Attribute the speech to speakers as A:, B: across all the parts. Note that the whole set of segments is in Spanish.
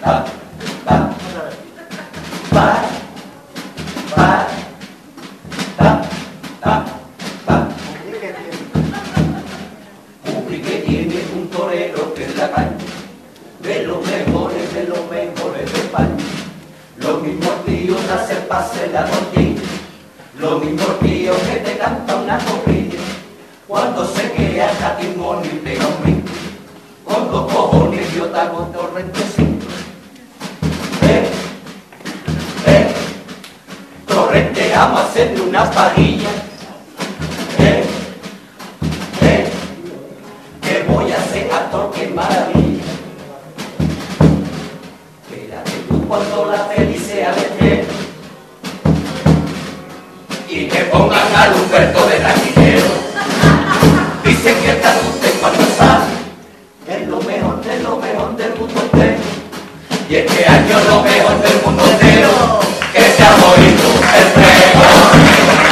A: Publi que tiene un torero que es la calle, de los mejores de España. Los mismos tíos hacen pase la tortilla, los mismos tíos que te cantan una copilla. Cuando se queda catimón y pega un brinco, con dos cojones yo te hago torrentecito. Torrente, vamos a hacerle una parrilla. Que voy a ser actor, qué maravilla. Espérate tú cuando la peli sea de estreno y que pongan al Humberto de Taquillero. Dicen que esta usted cuando sale es lo mejor del mundo entero. Y este año lo mejor del mundo entero, que se ha oído el pregón.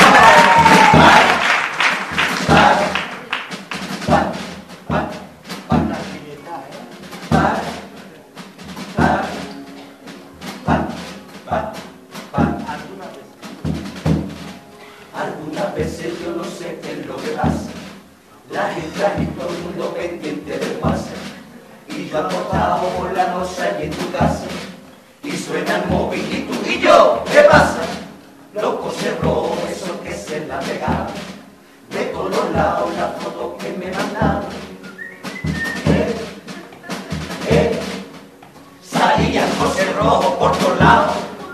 A: Algunas veces yo no sé qué es lo que pasa, la gente ahí todo el mundo pendiente del pase, y yo acostado por la noche allí en tu casa, y suena el móvil y tú y yo, ¿qué pasa? Loco cerró eso que se la pegaron, de todos lados las fotos que me mandaron. Salían José Rojo por todos lados.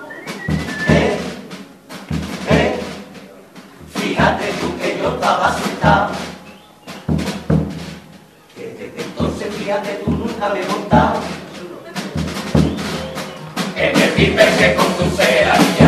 A: Fíjate tú que yo estaba asustado, que desde entonces fíjate tú nunca me he montado en el piper que con tu cera